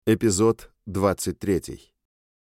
Эпизод 23.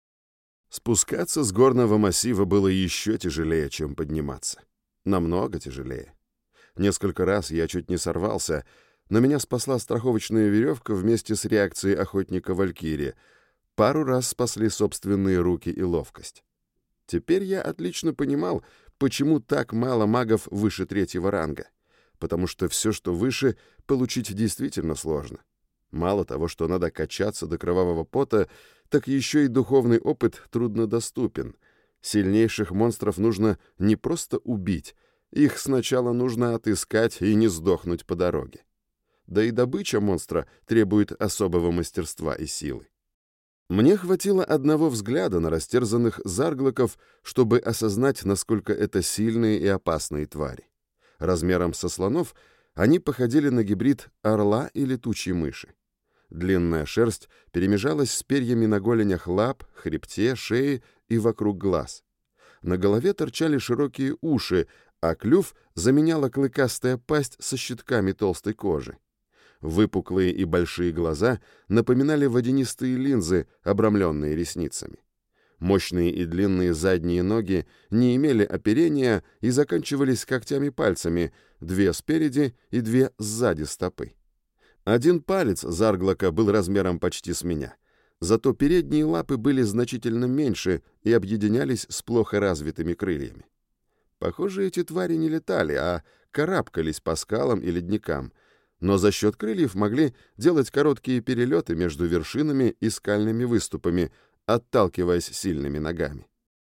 Спускаться с горного массива было еще тяжелее, чем подниматься. Намного тяжелее. Несколько раз я чуть не сорвался, но меня спасла страховочная веревка вместе с реакцией охотника Валькирии. Пару раз спасли собственные руки и ловкость. Теперь я отлично понимал, почему так мало магов выше 3-го ранга. Потому что все, что выше, получить действительно сложно. Мало того, что надо качаться до кровавого пота, так еще и духовный опыт труднодоступен. Сильнейших монстров нужно не просто убить, их сначала нужно отыскать и не сдохнуть по дороге. Да и добыча монстра требует особого мастерства и силы. Мне хватило одного взгляда на растерзанных зарглоков, чтобы осознать, насколько это сильные и опасные твари. Размером со слонов они походили на гибрид орла и летучей мыши. Длинная шерсть перемежалась с перьями на голенях лап, хребте, шее и вокруг глаз. На голове торчали широкие уши, а клюв заменяла клыкастая пасть со щитками толстой кожи. Выпуклые и большие глаза напоминали водянистые линзы, обрамленные ресницами. Мощные и длинные задние ноги не имели оперения и заканчивались когтями-пальцами, 2 спереди и 2 сзади стопы. Один палец зарглока был размером почти с меня, зато передние лапы были значительно меньше и объединялись с плохо развитыми крыльями. Похоже, эти твари не летали, а карабкались по скалам и ледникам, но за счет крыльев могли делать короткие перелеты между вершинами и скальными выступами, отталкиваясь сильными ногами.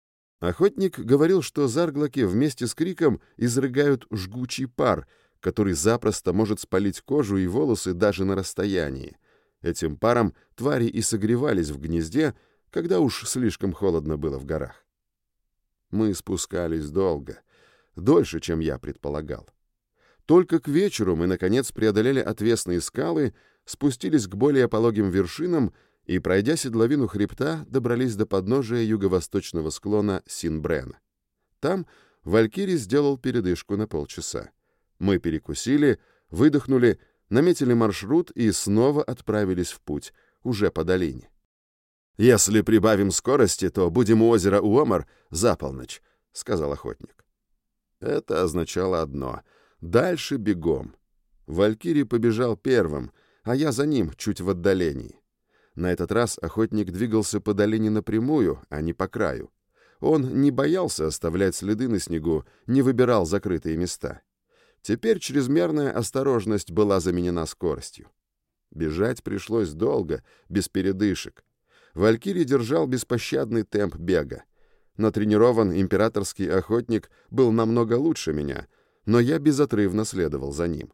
Охотник говорил, что зарглоки вместе с криком изрыгают жгучий пар, который запросто может спалить кожу и волосы даже на расстоянии. Этим паром твари и согревались в гнезде, когда уж слишком холодно было в горах. Мы спускались долго, дольше, чем я предполагал. Только к вечеру мы, наконец, преодолели отвесные скалы, спустились к более пологим вершинам и, пройдя седловину хребта, добрались до подножия юго-восточного склона Синбрена. Там Валькирий сделал передышку на полчаса. Мы перекусили, выдохнули, наметили маршрут и снова отправились в путь, уже по долине. «Если прибавим скорости, то будем у озера Уомар за полночь», — сказал охотник. Это означало одно — дальше бегом. Валькирий побежал первым, а я за ним, чуть в отдалении. На этот раз охотник двигался по долине напрямую, а не по краю. Он не боялся оставлять следы на снегу, не выбирал закрытые места. Теперь чрезмерная осторожность была заменена скоростью. Бежать пришлось долго, без передышек. Валькирий держал беспощадный темп бега. Натренирован императорский охотник был намного лучше меня, но я безотрывно следовал за ним.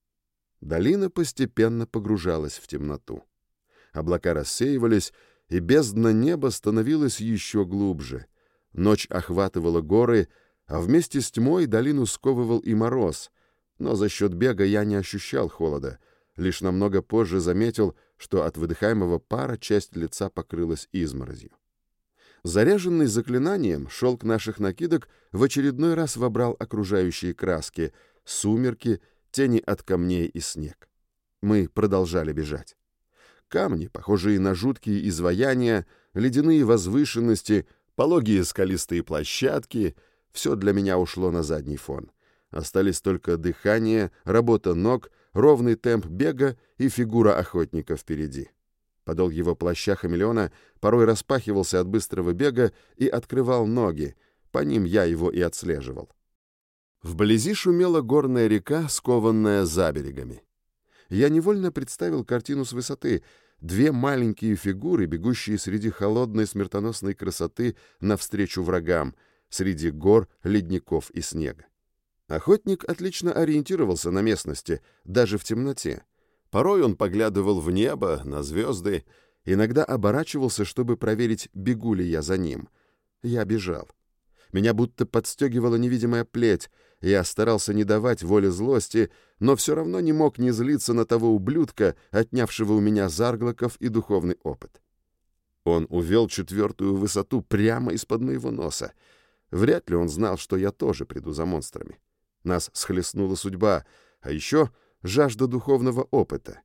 Долина постепенно погружалась в темноту. Облака рассеивались, и бездна неба становилась еще глубже. Ночь охватывала горы, а вместе с тьмой долину сковывал и мороз. Но за счет бега я не ощущал холода, лишь намного позже заметил, что от выдыхаемого пара часть лица покрылась изморозью. Заряженный заклинанием, шелк наших накидок в очередной раз вобрал окружающие краски, сумерки, тени от камней и снег. Мы продолжали бежать. Камни, похожие на жуткие изваяния, ледяные возвышенности, пологие скалистые площадки — все для меня ушло на задний фон. Остались только дыхание, работа ног, ровный темп бега и фигура охотника впереди. Подол его плаща-хамелеона порой распахивался от быстрого бега и открывал ноги, по ним я его и отслеживал. Вблизи шумела горная река, скованная заберегами. Я невольно представил картину с высоты: 2 маленькие фигуры, бегущие среди холодной смертоносной красоты навстречу врагам, среди гор, ледников и снега. Охотник отлично ориентировался на местности, даже в темноте. Порой он поглядывал в небо, на звезды, иногда оборачивался, чтобы проверить, бегу ли я за ним. Я бежал. Меня будто подстегивала невидимая плеть. Я старался не давать воли злости, но все равно не мог не злиться на того ублюдка, отнявшего у меня зарглоков и духовный опыт. Он увел 4-ю высоту прямо из-под моего носа. Вряд ли он знал, что я тоже приду за монстрами. Нас схлестнула судьба, а еще жажда духовного опыта.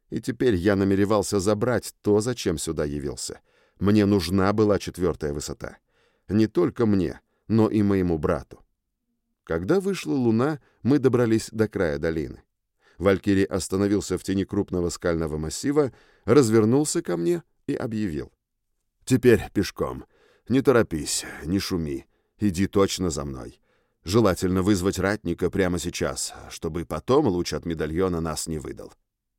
И теперь я намеревался забрать то, зачем сюда явился. Мне нужна была 4-я высота. Не только мне, но и моему брату. Когда вышла луна, мы добрались до края долины. Валькирий остановился в тени крупного скального массива, развернулся ко мне и объявил: «Теперь пешком. Не торопись, не шуми. Иди точно за мной. Желательно вызвать ратника прямо сейчас, чтобы потом луч от медальона нас не выдал».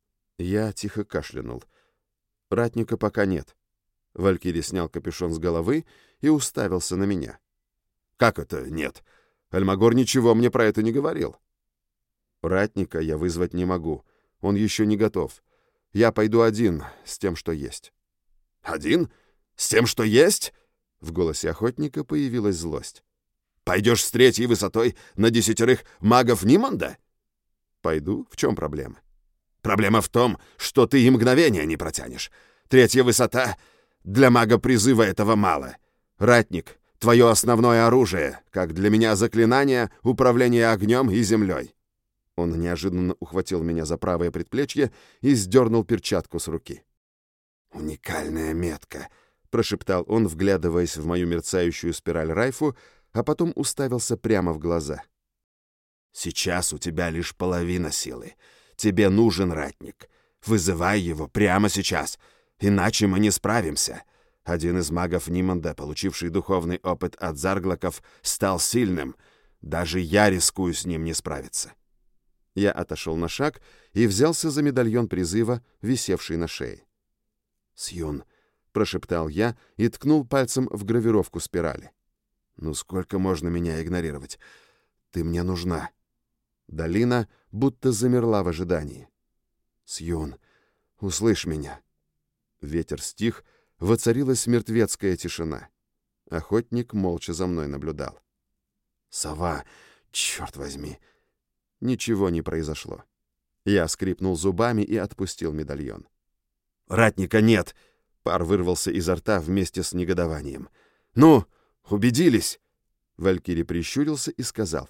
Я тихо кашлянул. «Ратника пока нет». Валькирий снял капюшон с головы и уставился на меня. «Как это нет? Альмагор ничего мне про это не говорил». «Ратника я вызвать не могу. Он еще не готов. Я пойду один, с тем, что есть». «Один? С тем, что есть?» В голосе охотника появилась злость. «Пойдешь с 3-й высотой на 10 магов Ниманда?» «Пойду. В чем проблема?» «Проблема в том, что ты и мгновения не протянешь. 3-я высота. Для мага призыва этого мало. Ратник — твое основное оружие, как для меня заклинание, управление огнем и землей». Он неожиданно ухватил меня за правое предплечье и сдернул перчатку с руки. «Уникальная метка», — прошептал он, вглядываясь в мою мерцающую спираль Райфу, а потом уставился прямо в глаза. «Сейчас у тебя лишь половина силы. Тебе нужен ратник. Вызывай его прямо сейчас, иначе мы не справимся. Один из магов Ниманда, получивший духовный опыт от зарглоков, стал сильным. Даже я рискую с ним не справиться». Я отошел на шаг и взялся за медальон призыва, висевший на шее. «Сьюн», — прошептал я и ткнул пальцем в гравировку спирали. «Ну сколько можно меня игнорировать? Ты мне нужна». Долина будто замерла в ожидании. «Сьюн, услышь меня». Ветер стих, воцарилась мертвецкая тишина. Охотник молча за мной наблюдал. «Сова, черт возьми!» Ничего не произошло. Я скрипнул зубами и отпустил медальон. «Ратника нет!» Пар вырвался изо рта вместе с негодованием. «Ну, убедились?» Валькирий прищурился и сказал.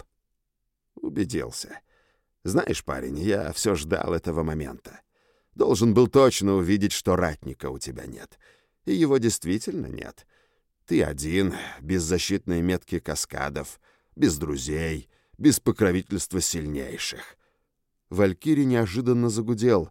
«Убедился. Знаешь, парень, я все ждал этого момента. Должен был точно увидеть, что ратника у тебя нет. И его действительно нет. Ты один, без защитной метки каскадов, без друзей, без покровительства сильнейших». Валькирий неожиданно загудел.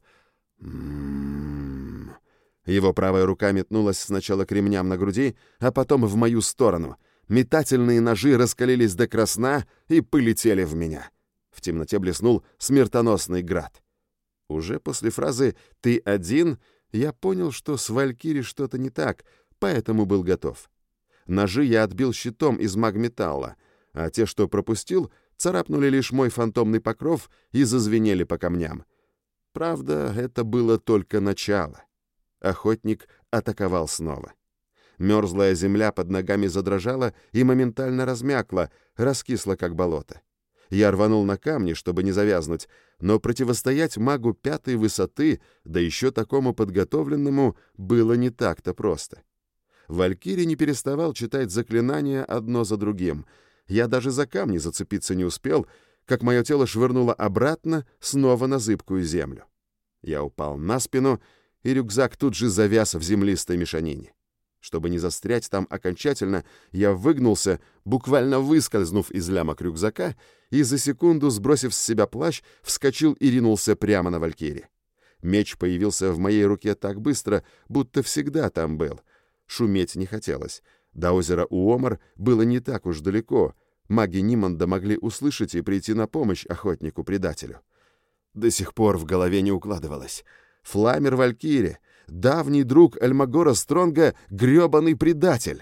Его правая рука метнулась сначала к ремням на груди, а потом в мою сторону. Метательные ножи раскалились до красна и полетели в меня. В темноте блеснул смертоносный град. Уже после фразы «ты один» я понял, что с Валькирий что-то не так, поэтому был готов. Ножи я отбил щитом из магметалла, а те, что пропустил, царапнули лишь мой фантомный покров и зазвенели по камням. Правда, это было только начало. Охотник атаковал снова. Мерзлая земля под ногами задрожала и моментально размякла, раскисла, как болото. Я рванул на камни, чтобы не завязнуть, но противостоять магу 5-й высоты, да еще такому подготовленному, было не так-то просто. Валькирий не переставал читать заклинания одно за другим. Я даже за камни зацепиться не успел, как мое тело швырнуло обратно, снова на зыбкую землю. Я упал на спину, и рюкзак тут же завяз в землистой мешанине. Чтобы не застрять там окончательно, я выгнулся, буквально выскользнув из лямок рюкзака, и за секунду, сбросив с себя плащ, вскочил и ринулся прямо на Валькирия. Меч появился в моей руке так быстро, будто всегда там был. Шуметь не хотелось. До озера Уомар было не так уж далеко. Маги Ниманда могли услышать и прийти на помощь охотнику-предателю. До сих пор в голове не укладывалось. Фламер Валькирия, давний друг Альмагора Стронга, грёбаный предатель.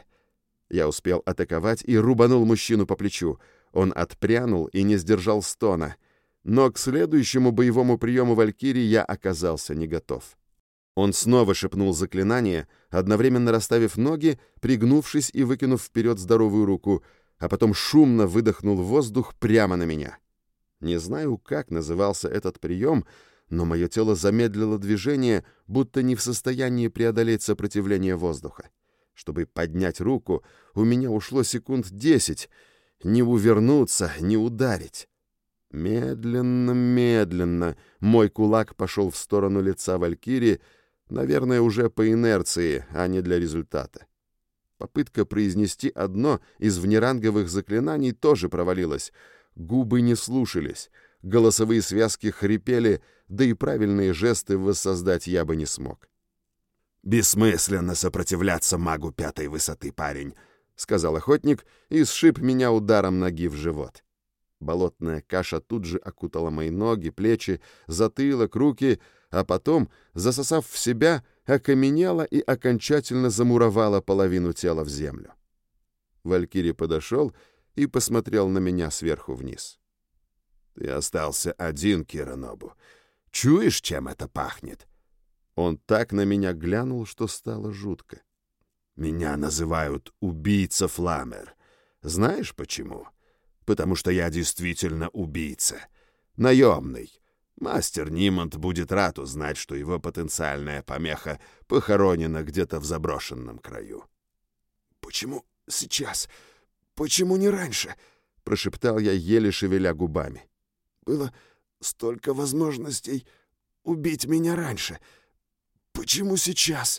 Я успел атаковать и рубанул мужчину по плечу. Он отпрянул и не сдержал стона. Но к следующему боевому приему Валькирии я оказался не готов. Он снова шепнул заклинание, одновременно расставив ноги, пригнувшись и выкинув вперед здоровую руку, а потом шумно выдохнул воздух прямо на меня. Не знаю, как назывался этот прием, но мое тело замедлило движение, будто не в состоянии преодолеть сопротивление воздуха. Чтобы поднять руку, у меня ушло секунд 10. Не увернуться, не ударить. Медленно, медленно мой кулак пошел в сторону лица валькирии, наверное, уже по инерции, а не для результата. Попытка произнести одно из внеранговых заклинаний тоже провалилась. Губы не слушались, голосовые связки хрипели, да и правильные жесты воссоздать я бы не смог. «Бессмысленно сопротивляться магу 5-й высоты, парень», — сказал охотник и сшиб меня ударом ноги в живот. Болотная каша тут же окутала мои ноги, плечи, затылок, руки, а потом, засосав в себя, окаменела и окончательно замуровала половину тела в землю. Валькирий подошел и посмотрел на меня сверху вниз. «Ты остался один, Киранобу. Чуешь, чем это пахнет?» Он так на меня глянул, что стало жутко. «Меня называют убийца Фламер. Знаешь почему? Потому что я действительно убийца. Наемный. Мастер Ниманд будет рад узнать, что его потенциальная помеха похоронена где-то в заброшенном краю». «Почему сейчас? Почему не раньше?» — прошептал я, еле шевеля губами. «Было столько возможностей убить меня раньше. Почему сейчас?»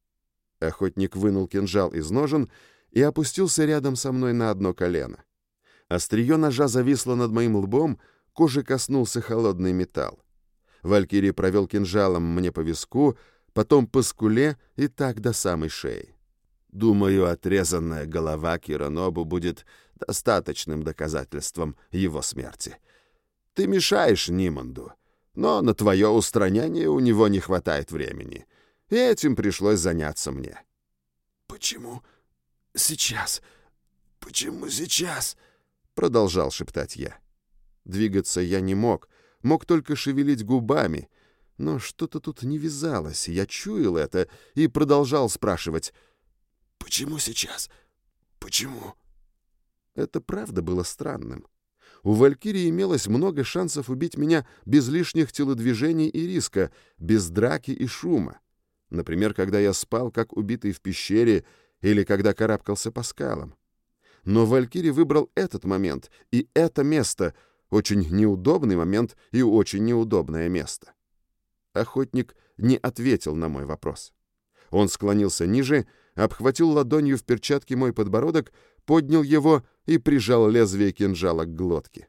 Охотник вынул кинжал из ножен и опустился рядом со мной на одно колено. Острие ножа зависло над моим лбом, кожи коснулся холодный металл. Валькирий провел кинжалом мне по виску, потом по скуле и так до самой шеи. «Думаю, отрезанная голова Киранобу будет достаточным доказательством его смерти. Ты мешаешь Ниманду, но на твое устранение у него не хватает времени, и этим пришлось заняться мне». «Почему сейчас? Почему сейчас?» — продолжал шептать я. Двигаться я не мог только шевелить губами, но что-то тут не вязалось, я чуял это и продолжал спрашивать: «Почему сейчас? Почему?» Это правда было странным. У Валькирии имелось много шансов убить меня без лишних телодвижений и риска, без драки и шума. Например, когда я спал, как убитый в пещере, или когда карабкался по скалам. Но Валькирий выбрал этот момент и это место, очень неудобный момент и очень неудобное место. Охотник не ответил на мой вопрос. Он склонился ниже, обхватил ладонью в перчатке мой подбородок, поднял его и прижал лезвие кинжала к глотке.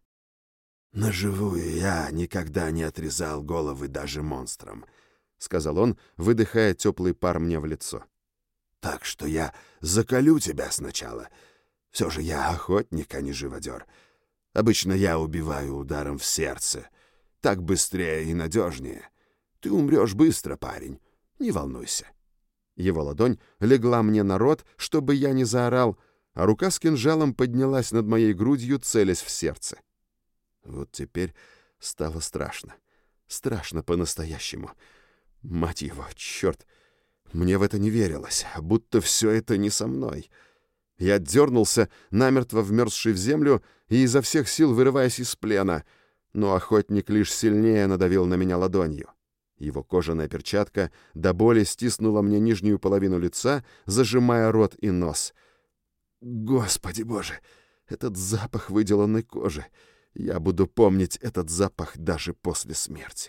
«Наживую я никогда не отрезал головы даже монстрам», — сказал он, выдыхая теплый пар мне в лицо. «Так что я заколю тебя сначала. Все же я охотник, а не живодер. Обычно я убиваю ударом в сердце. Так быстрее и надежнее. Ты умрешь быстро, парень. Не волнуйся». Его ладонь легла мне на рот, чтобы я не заорал, а рука с кинжалом поднялась над моей грудью, целясь в сердце. Вот теперь стало страшно. Страшно по-настоящему. Мать его, черт! Мне в это не верилось, будто все это не со мной. Я дернулся, намертво вмерзший в землю, и изо всех сил вырываясь из плена, но охотник лишь сильнее надавил на меня ладонью. Его кожаная перчатка до боли стиснула мне нижнюю половину лица, зажимая рот и нос. Господи Боже, этот запах выделанной кожи! Я буду помнить этот запах даже после смерти.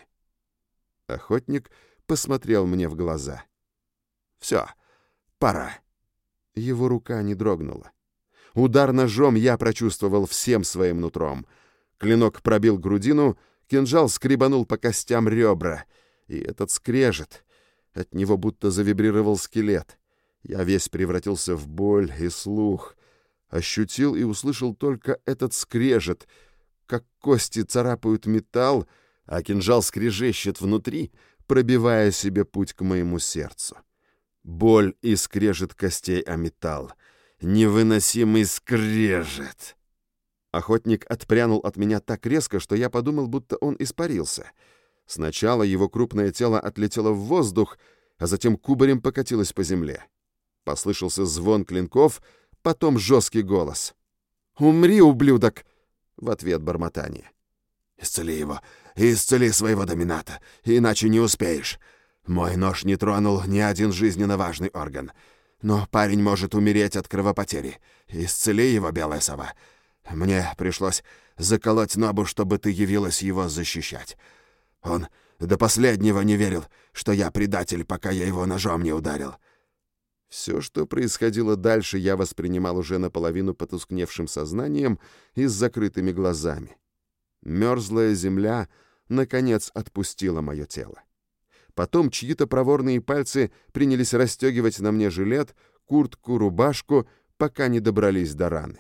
Охотник посмотрел мне в глаза. «Все, пора». Его рука не дрогнула. Удар ножом я прочувствовал всем своим нутром. Клинок пробил грудину, кинжал скребанул по костям ребра. И этот скрежет. От него будто завибрировал скелет. Я весь превратился в боль и слух. Ощутил и услышал только этот скрежет, как кости царапают металл, а кинжал скрежещет внутри, пробивая себе путь к моему сердцу. Боль и скрежет костей о металл. Невыносимый скрежет. Охотник отпрянул от меня так резко, что я подумал, будто он испарился. Сначала его крупное тело отлетело в воздух, а затем кубарем покатилось по земле. Послышался звон клинков, потом жесткий голос. «Умри, ублюдок!» В ответ бормотание. «Исцели его, исцели своего домината, иначе не успеешь. Мой нож не тронул ни один жизненно важный орган. Но парень может умереть от кровопотери. Исцели его, белая сова. Мне пришлось заколоть Нобу, чтобы ты явилась его защищать. Он до последнего не верил, что я предатель, пока я его ножом не ударил». Все, что происходило дальше, я воспринимал уже наполовину потускневшим сознанием и с закрытыми глазами. Мерзлая земля, наконец, отпустила мое тело. Потом чьи-то проворные пальцы принялись расстегивать на мне жилет, куртку, рубашку, пока не добрались до раны.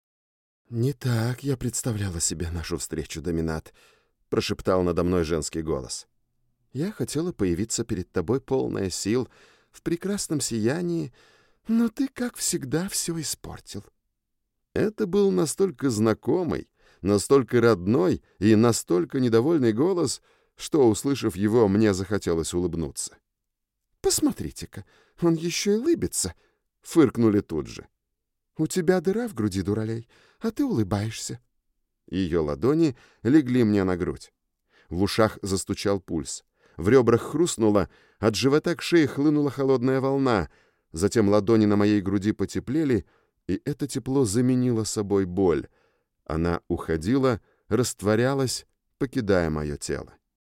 «Не так я представляла себе нашу встречу, Доминат», — прошептал надо мной женский голос. «Я хотела появиться перед тобой полная сил, в прекрасном сиянии, но ты, как всегда, все испортил». Это был настолько знакомый, настолько родной и настолько недовольный голос, что, услышав его, мне захотелось улыбнуться. «Посмотрите-ка, он еще и улыбится», — фыркнули тут же. «У тебя дыра в груди, дуралей, а ты улыбаешься». Ее ладони легли мне на грудь. В ушах застучал пульс. В ребрах хрустнуло, от живота к шее хлынула холодная волна, затем ладони на моей груди потеплели, и это тепло заменило собой боль. Она уходила, растворялась, покидая мое тело.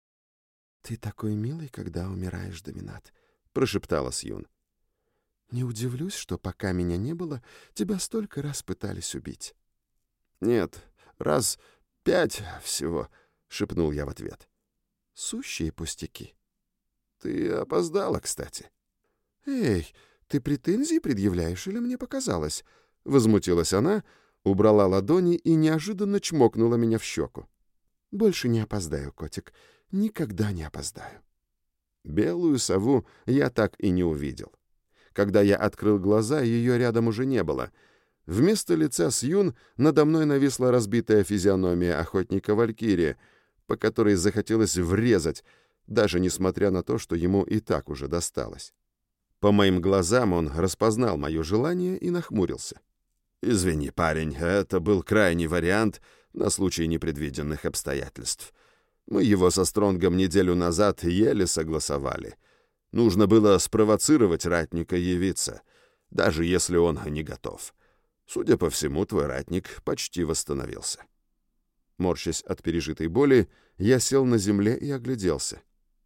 «Ты такой милый, когда умираешь, Доминат», — прошептала Сьюн. «Не удивлюсь, что пока меня не было, тебя столько раз пытались убить». «Нет, раз 5 всего», — шепнул я в ответ. «Сущие пустяки». «Ты опоздала, кстати». «Эй, ты претензии предъявляешь или мне показалось?» — возмутилась она, убрала ладони и неожиданно чмокнула меня в щеку. «Больше не опоздаю, котик, никогда не опоздаю». Белую сову я так и не увидел. Когда я открыл глаза, ее рядом уже не было. Вместо лица Сьюн надо мной нависла разбитая физиономия охотника Валькирии, по которой захотелось врезать, даже несмотря на то, что ему и так уже досталось. По моим глазам он распознал мое желание и нахмурился. «Извини, парень, это был крайний вариант на случай непредвиденных обстоятельств. Мы его со Стронгом неделю назад еле согласовали. Нужно было спровоцировать ратника явиться, даже если он не готов. Судя по всему, твой ратник почти восстановился». Морщась от пережитой боли, я сел на земле и огляделся.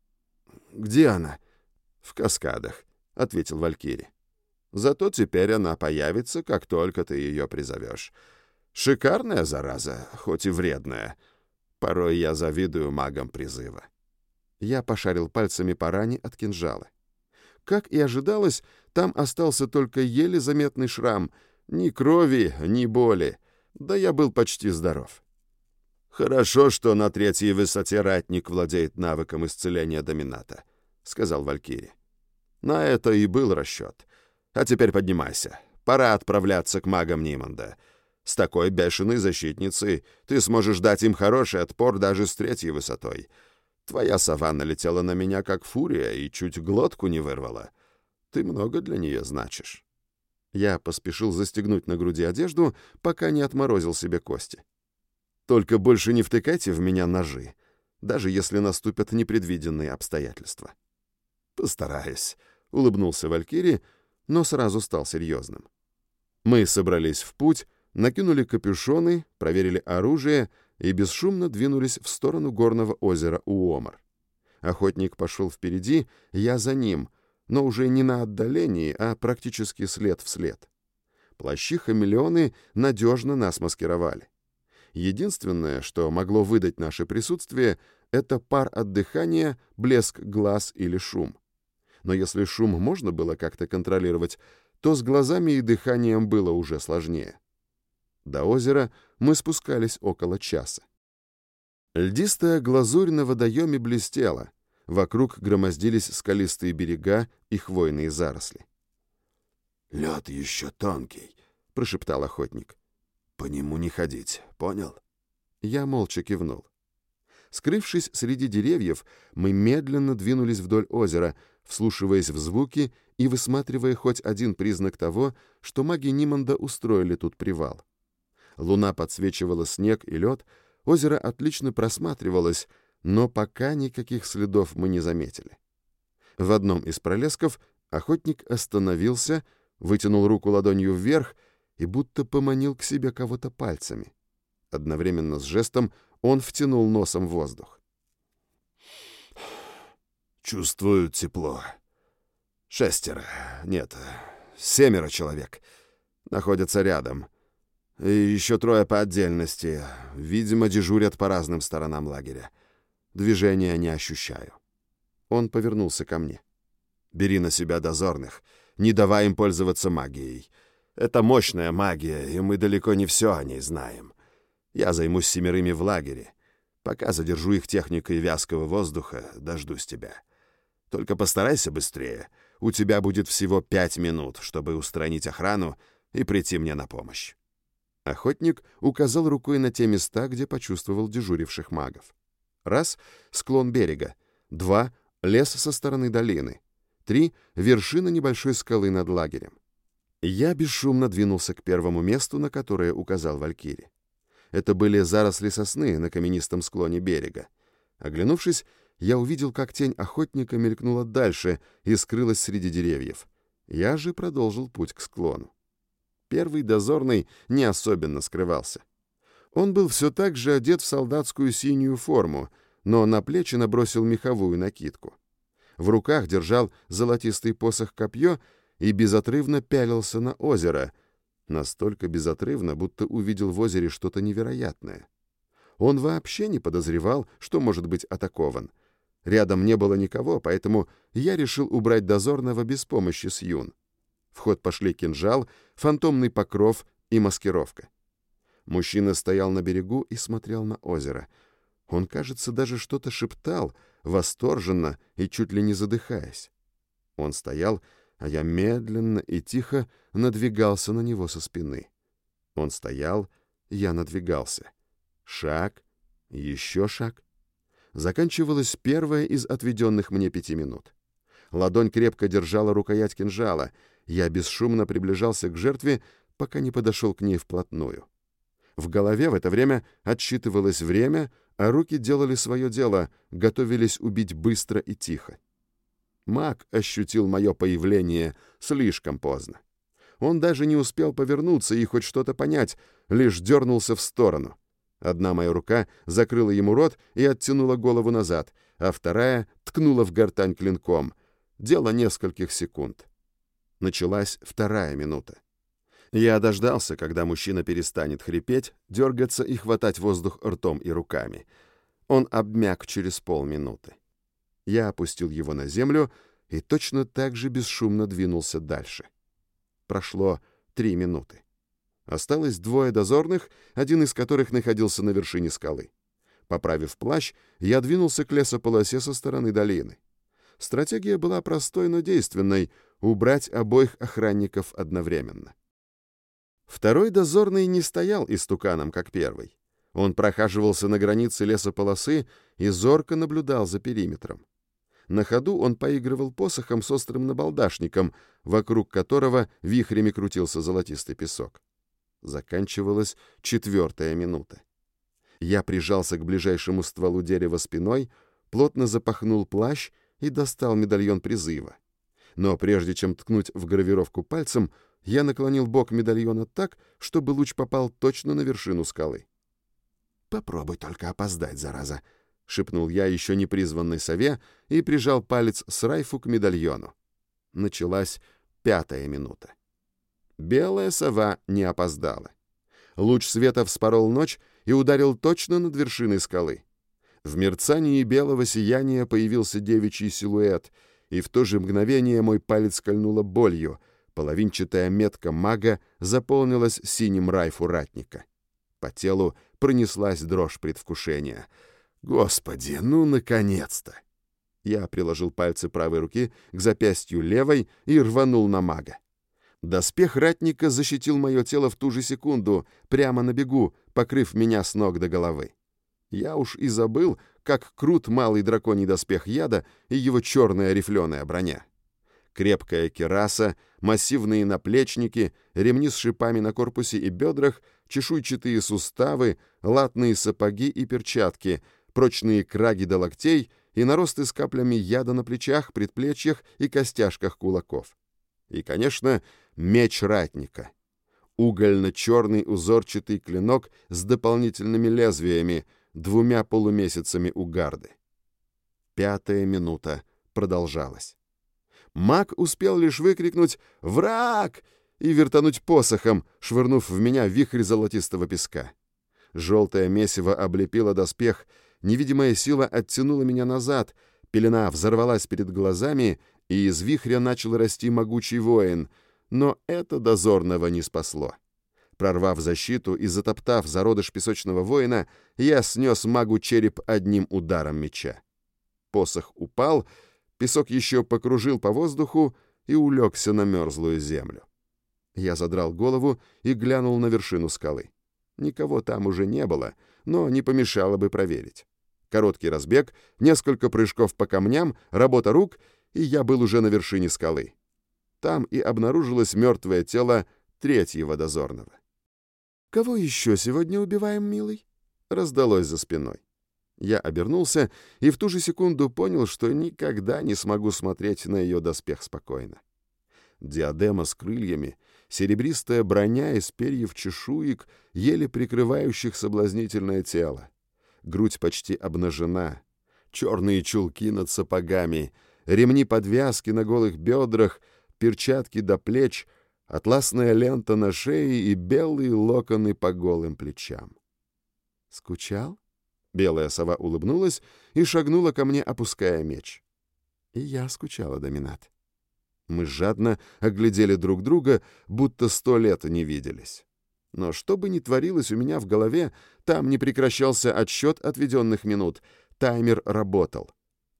«Где она?» «В каскадах», — ответил Валькирий. «Зато теперь она появится, как только ты ее призовешь. Шикарная зараза, хоть и вредная. Порой я завидую магам призыва». Я пошарил пальцами по ране от кинжала. Как и ожидалось, там остался только еле заметный шрам. Ни крови, ни боли. Да я был почти здоров. «Хорошо, что на 3-й высоте ратник владеет навыком исцеления Домината», — сказал Валькирий. «На это и был расчет. А теперь поднимайся. Пора отправляться к магам Ниманда. С такой бешеной защитницей ты сможешь дать им хороший отпор даже с 3-й высотой. Твоя сова налетела на меня как фурия и чуть глотку не вырвала. Ты много для нее значишь». Я поспешил застегнуть на груди одежду, пока не отморозил себе кости. «Только больше не втыкайте в меня ножи, даже если наступят непредвиденные обстоятельства». «Постараюсь», — улыбнулся Валькирий, но сразу стал серьезным. Мы собрались в путь, накинули капюшоны, проверили оружие и бесшумно двинулись в сторону горного озера Уомар. Охотник пошел впереди, я за ним, но уже не на отдалении, а практически след в след. Плащи-хамелеоны надежно нас маскировали. Единственное, что могло выдать наше присутствие, это пар от дыхания, блеск глаз или шум. Но если шум можно было как-то контролировать, то с глазами и дыханием было уже сложнее. До озера мы спускались около часа. Льдистая глазурь на водоеме блестела, вокруг громоздились скалистые берега и хвойные заросли. «Лед еще тонкий», — прошептал охотник. «По нему не ходить, понял?» Я молча кивнул. Скрывшись среди деревьев, мы медленно двинулись вдоль озера, вслушиваясь в звуки и высматривая хоть один признак того, что маги Ниманда устроили тут привал. Луна подсвечивала снег и лед, озеро отлично просматривалось, но пока никаких следов мы не заметили. В одном из пролесков охотник остановился, вытянул руку ладонью вверх и будто поманил к себе кого-то пальцами. Одновременно с жестом он втянул носом воздух. «Чувствую тепло. 6, нет, 7 человек находятся рядом. И еще 3 по отдельности. Видимо, дежурят по разным сторонам лагеря. Движения не ощущаю». Он повернулся ко мне. «Бери на себя дозорных. Не давай им пользоваться магией. Это мощная магия, и мы далеко не все о ней знаем. Я займусь 7 в лагере. Пока задержу их техникой вязкого воздуха, дождусь тебя. Только постарайся быстрее. У тебя будет всего 5 минут, чтобы устранить охрану и прийти мне на помощь». Охотник указал рукой на те места, где почувствовал дежуривших магов. 1 — склон берега. 2 — лес со стороны долины. 3 — вершина небольшой скалы над лагерем. Я бесшумно двинулся к первому месту, на которое указал Валькирий. Это были заросли сосны на каменистом склоне берега. Оглянувшись, я увидел, как тень охотника мелькнула дальше и скрылась среди деревьев. Я же продолжил путь к склону. Первый дозорный не особенно скрывался. Он был все так же одет в солдатскую синюю форму, но на плечи набросил меховую накидку. В руках держал золотистый посох-копье и безотрывно пялился на озеро, настолько безотрывно, будто увидел в озере что-то невероятное. Он вообще не подозревал, что может быть атакован. Рядом не было никого, поэтому я решил убрать дозорного без помощи Сьюн. В ход пошли кинжал, фантомный покров и маскировка. Мужчина стоял на берегу и смотрел на озеро. Он, кажется, даже что-то шептал, восторженно и чуть ли не задыхаясь. Он стоял, а я медленно и тихо надвигался на него со спины. Он стоял, я надвигался. Шаг, еще шаг. Заканчивалась первая из отведенных мне 5 минут. Ладонь крепко держала рукоять кинжала. Я бесшумно приближался к жертве, пока не подошел к ней вплотную. В голове в это время отсчитывалось время, а руки делали свое дело, готовились убить быстро и тихо. Маг ощутил мое появление слишком поздно. Он даже не успел повернуться и хоть что-то понять, лишь дернулся в сторону. Одна моя рука закрыла ему рот и оттянула голову назад, а вторая ткнула в гортань клинком. Дело нескольких секунд. Началась 2 минута. Я дождался, когда мужчина перестанет хрипеть, дергаться и хватать воздух ртом и руками. Он обмяк через полминуты. Я опустил его на землю и точно так же бесшумно двинулся дальше. Прошло 3 минуты. Осталось 2 дозорных, один из которых находился на вершине скалы. Поправив плащ, я двинулся к лесополосе со стороны долины. Стратегия была простой, но действенной — убрать обоих охранников одновременно. 2 дозорный не стоял истуканом, как первый. Он прохаживался на границе лесополосы и зорко наблюдал за периметром. На ходу он поигрывал посохом с острым набалдашником, вокруг которого вихрями крутился золотистый песок. Заканчивалась 4 минута. Я прижался к ближайшему стволу дерева спиной, плотно запахнул плащ и достал медальон призыва. Но прежде чем ткнуть в гравировку пальцем, я наклонил бок медальона так, чтобы луч попал точно на вершину скалы. «Попробуй только опоздать, зараза!» — шепнул я еще не призванной сове и прижал палец с райфу к медальону. Началась 5 минута. Белая сова не опоздала. Луч света вспорол ночь и ударил точно над вершиной скалы. В мерцании белого сияния появился девичий силуэт, и в то же мгновение мой палец кольнуло болью. Половинчатая метка мага заполнилась синим райфу ратника. По телу пронеслась дрожь предвкушения. «Господи, ну, наконец-то!» Я приложил пальцы правой руки к запястью левой и рванул на мага. Доспех ратника защитил мое тело в ту же секунду, прямо на бегу, покрыв меня с ног до головы. Я уж и забыл, как крут малый драконий доспех яда и его черная рифленая броня. Крепкая кираса, массивные наплечники, ремни с шипами на корпусе и бедрах, чешуйчатые суставы, латные сапоги и перчатки, прочные краги до локтей и наросты с каплями яда на плечах, предплечьях и костяшках кулаков. И, конечно, меч ратника. Угольно-черный узорчатый клинок с дополнительными лезвиями, 2 полумесяцами у гарды. 5-я минута продолжалась. Маг успел лишь выкрикнуть «Враг!» и вертануть посохом, швырнув в меня вихрь золотистого песка. Желтое месиво облепило доспех, невидимая сила оттянула меня назад, пелена взорвалась перед глазами, и из вихря начал расти могучий воин, но это дозорного не спасло. Прорвав защиту и затоптав зародыш песочного воина, я снес магу череп одним ударом меча. Посох упал, песок еще покружил по воздуху и улегся на мерзлую землю. Я задрал голову и глянул на вершину скалы. Никого там уже не было, но не помешало бы проверить. Короткий разбег, несколько прыжков по камням, работа рук, и я был уже на вершине скалы. Там и обнаружилось мертвое тело 3-го дозорного. «Кого еще сегодня убиваем, милый?» — раздалось за спиной. Я обернулся и в ту же секунду понял, что никогда не смогу смотреть на ее доспех спокойно. Диадема с крыльями, серебристая броня из перьев чешуек, еле прикрывающих соблазнительное тело. Грудь почти обнажена, черные чулки над сапогами, ремни-подвязки на голых бедрах, перчатки до плеч, атласная лента на шее и белые локоны по голым плечам. «Скучал?» Белая сова улыбнулась и шагнула ко мне, опуская меч. И я скучала, Доминат. Мы жадно оглядели друг друга, будто 100 лет не виделись. Но что бы ни творилось у меня в голове, там не прекращался отсчет отведенных минут. Таймер работал.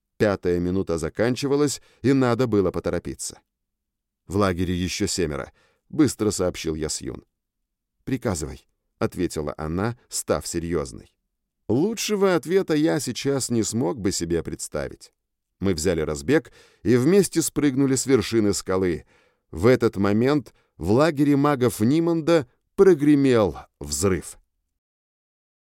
5-я минута заканчивалась, и надо было поторопиться. «В лагере еще 7, — быстро сообщил я Сьюн. «Приказывай», — ответила она, став серьезной. Лучшего ответа я сейчас не смог бы себе представить. Мы взяли разбег и вместе спрыгнули с вершины скалы. В этот момент в лагере магов Ниманда прогремел взрыв.